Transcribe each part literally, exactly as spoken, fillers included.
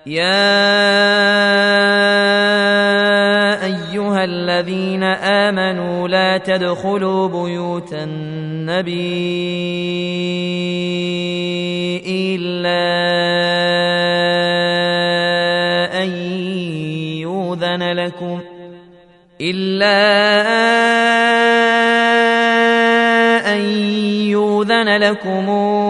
يا أيها الذين آمنوا لا تدخلوا بيوت النبي إلا أن يؤذن لكم إلا أن يؤذن لكم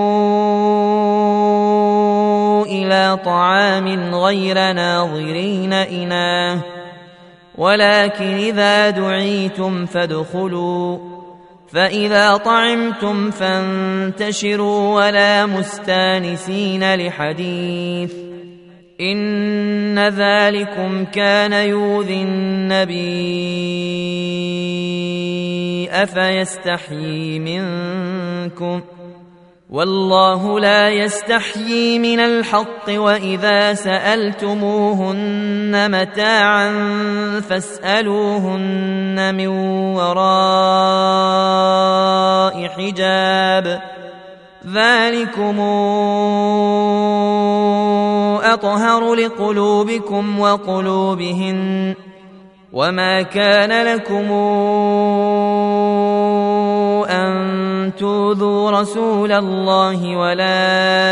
إلى طعام غير ناظرين إناه ولكن إذا دعيتم فادخلوا فإذا طعمتم فانتشروا ولا مستانسين لحديث إن ذلكم كان يؤذي النبي أفيستحيي منكم والله لا يستحيي من الحق وإذا سألتموهن متاعا فاسألوهن من وراء حجاب ذلكم أطهر لقلوبكم وقلوبهن وما كان لكم أن تؤذوا رسول الله ولا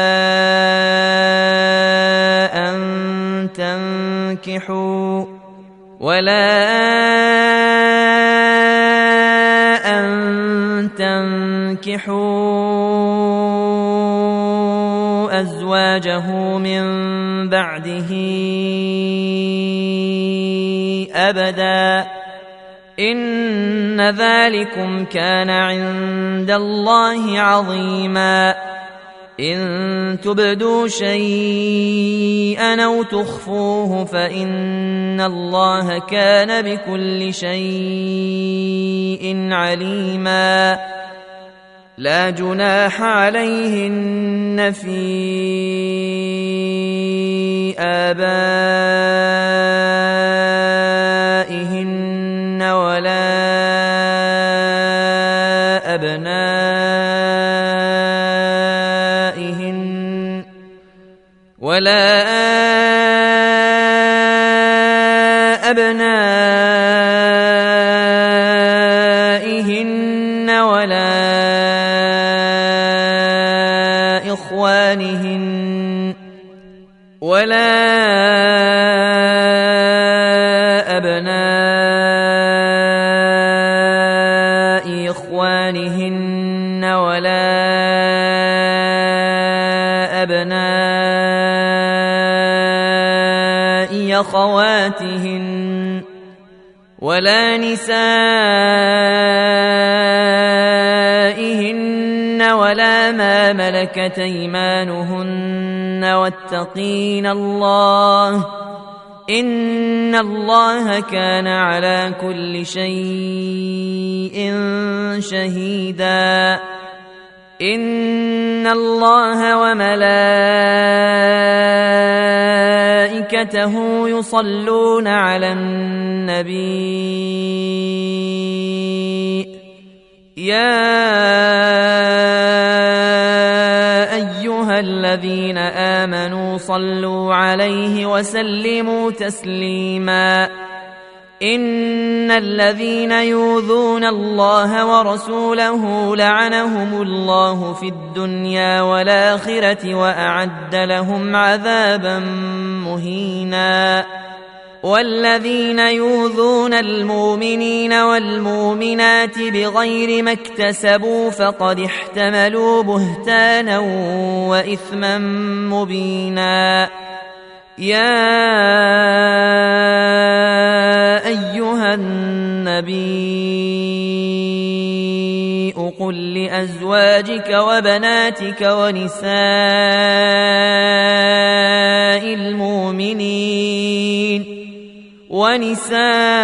أن تنكحوا ولا أن تنكحوا أزواجه من بعده أبدا إن ذلكم كان عند الله عظيما إن تبدوا شيئا أو تخفوه فإن الله كان بكل شيء عليما لا جناح عليهن في آبائهن ولا أبنائهن ولا أبنائهن ولا إخوانهن ولا أبناء إخوانهن ولا أبناء أخواتهن ولا نسائهن ولا ما ملكت أيمانهن واتقين الله إن الله كان على كل شيء شهيدا إن الله وملائكته يصلون على النبي يا أيها الذين آمنوا صلوا عليه وسلموا تسليما إن الذين يؤذون الله ورسوله لعنهم الله في الدنيا والآخرة وأعد لهم عذابا مهينا والذين يؤذون المؤمنين والمؤمنات بغير ما اكتسبوا فقد احتملوا بهتانا وإثما مبينا يا أيها النبي قل لأزواجك وبناتك ونساء المؤمنين ونساء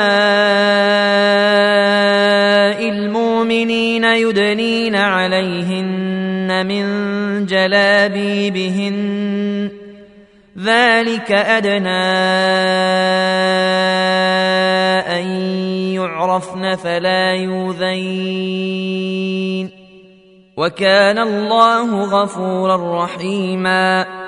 المؤمنين يدنين عليهن من جلابيبهن ذلك أدنى أن يعرفن فلا يؤذين وكان الله غفورا رحيما